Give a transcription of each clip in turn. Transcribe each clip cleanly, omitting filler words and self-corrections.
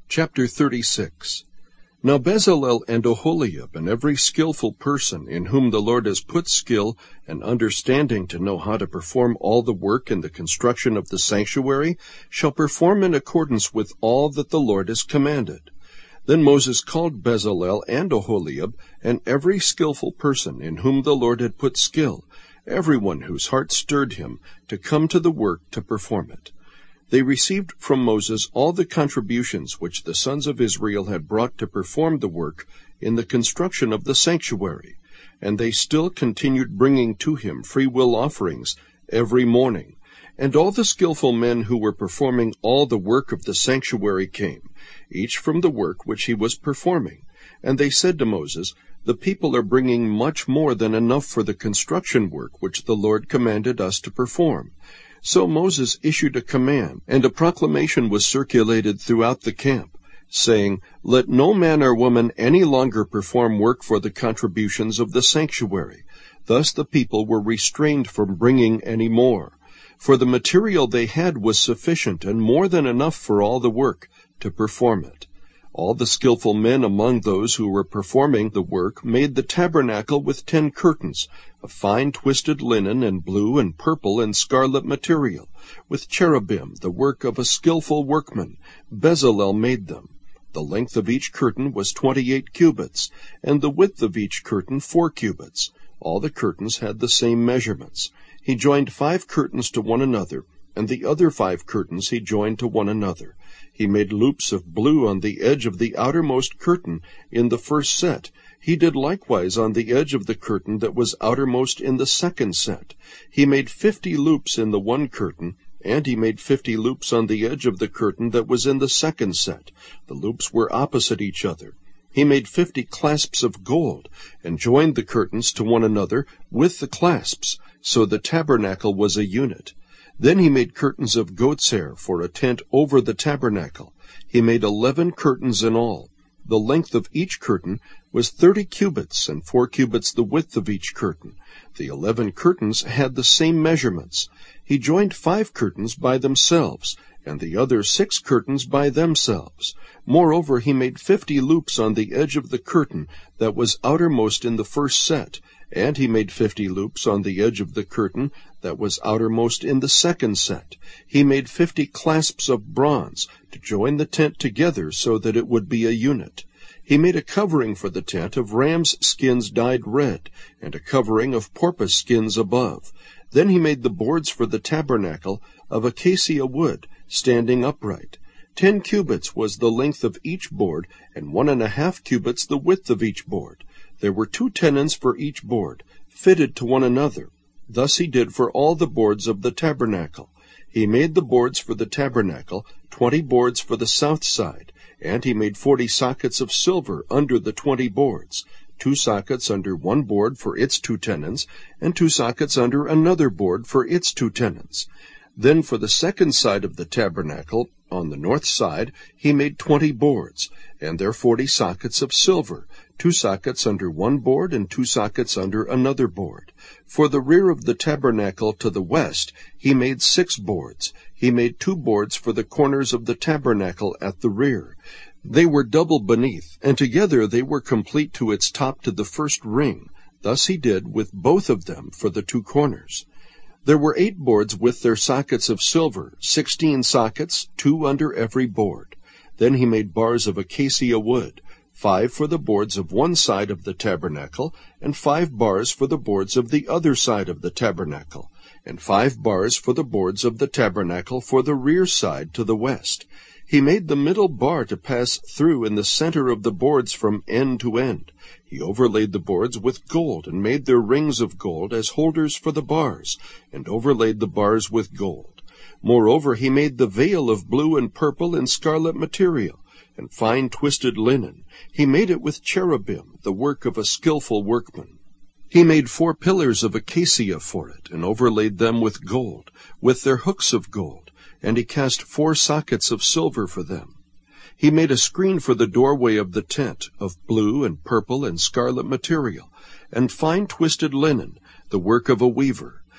Chapter 36. Now Bezalel and Oholiab and every skillful person in whom the Lord has put skill and understanding to know how to perform all the work in the construction of the sanctuary shall perform in accordance with all that the Lord has commanded. Then Moses called Bezalel and Oholiab and every skillful person in whom the Lord had put skill, everyone whose heart stirred him, to come to the work to perform it. They received from Moses all the contributions which the sons of Israel had brought to perform the work in the construction of the sanctuary, and they still continued bringing to him freewill offerings every morning. And all the skillful men who were performing all the work of the sanctuary came, each from the work which he was performing. And they said to Moses, "The people are bringing much more than enough for the construction work which the Lord commanded us to perform." So Moses issued a command, and a proclamation was circulated throughout the camp, saying, "Let no man or woman any longer perform work for the contributions of the sanctuary." Thus the people were restrained from bringing any more, for the material they had was sufficient and more than enough for all the work to perform it. All the skillful men among those who were performing the work made the tabernacle with 10 curtains, of fine twisted linen and blue and purple and scarlet material, with cherubim, the work of a skillful workman. Bezalel made them. The length of each curtain was 28 cubits, and the width of each curtain 4 cubits. All the curtains had the same measurements. He joined 5 curtains to one another, and the other 5 curtains he joined to one another. He made loops of blue on the edge of the outermost curtain in the first set. He did likewise on the edge of the curtain that was outermost in the second set. He made 50 loops in the one curtain, and he made 50 loops on the edge of the curtain that was in the second set. The loops were opposite each other. He made 50 clasps of gold, and joined the curtains to one another with the clasps, so the tabernacle was a unit. Then he made curtains of goat's hair for a tent over the tabernacle. He made 11 curtains in all. The length of each curtain was 30 cubits, and 4 cubits the width of each curtain. The 11 curtains had the same measurements. He joined 5 curtains by themselves, and the other 6 curtains by themselves. Moreover, he made 50 loops on the edge of the curtain that was outermost in the first set, and he made 50 loops on the edge of the curtain that was outermost in the second set. He made 50 clasps of bronze to join the tent together so that it would be a unit. He made a covering for the tent of ram's skins dyed red, and a covering of porpoise skins above. Then he made the boards for the tabernacle of acacia wood, standing upright. 10 cubits was the length of each board, and 1.5 cubits the width of each board. There were 2 tenons for each board, fitted to one another. Thus he did for all the boards of the tabernacle. He made the boards for the tabernacle, 20 boards for the south side, and he made 40 sockets of silver under the 20 boards, 2 sockets under one board for its 2 tenons, and 2 sockets under another board for its 2 tenons. Then for the second side of the tabernacle, on the north side, he made 20 boards, and their 40 sockets of silver, 2 sockets under one board and 2 sockets under another board. For the rear of the tabernacle to the west, he made 6 boards. He made 2 boards for the corners of the tabernacle at the rear. They were double beneath, and together they were complete to its top to the first ring. Thus he did with both of them for the 2 corners. There were 8 boards with their sockets of silver, 16 sockets, 2 under every board. Then he made bars of acacia wood, 5 for the boards of one side of the tabernacle, and 5 bars for the boards of the other side of the tabernacle, and 5 bars for the boards of the tabernacle for the rear side to the west. He made the middle bar to pass through in the center of the boards from end to end. He overlaid the boards with gold, and made their rings of gold as holders for the bars, and overlaid the bars with gold. Moreover, he made the veil of blue and purple and scarlet material, and fine twisted linen. He made it with cherubim, the work of a skillful workman. He made 4 pillars of acacia for it, and overlaid them with gold, with their hooks of gold, and he cast 4 sockets of silver for them. He made a screen for the doorway of the tent, of blue and purple and scarlet material, and fine twisted linen, the work of a weaver.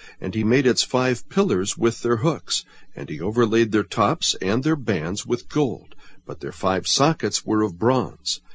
and he made its 5 pillars with their hooks, and he overlaid their tops and their bands with gold, but their 5 sockets were of bronze.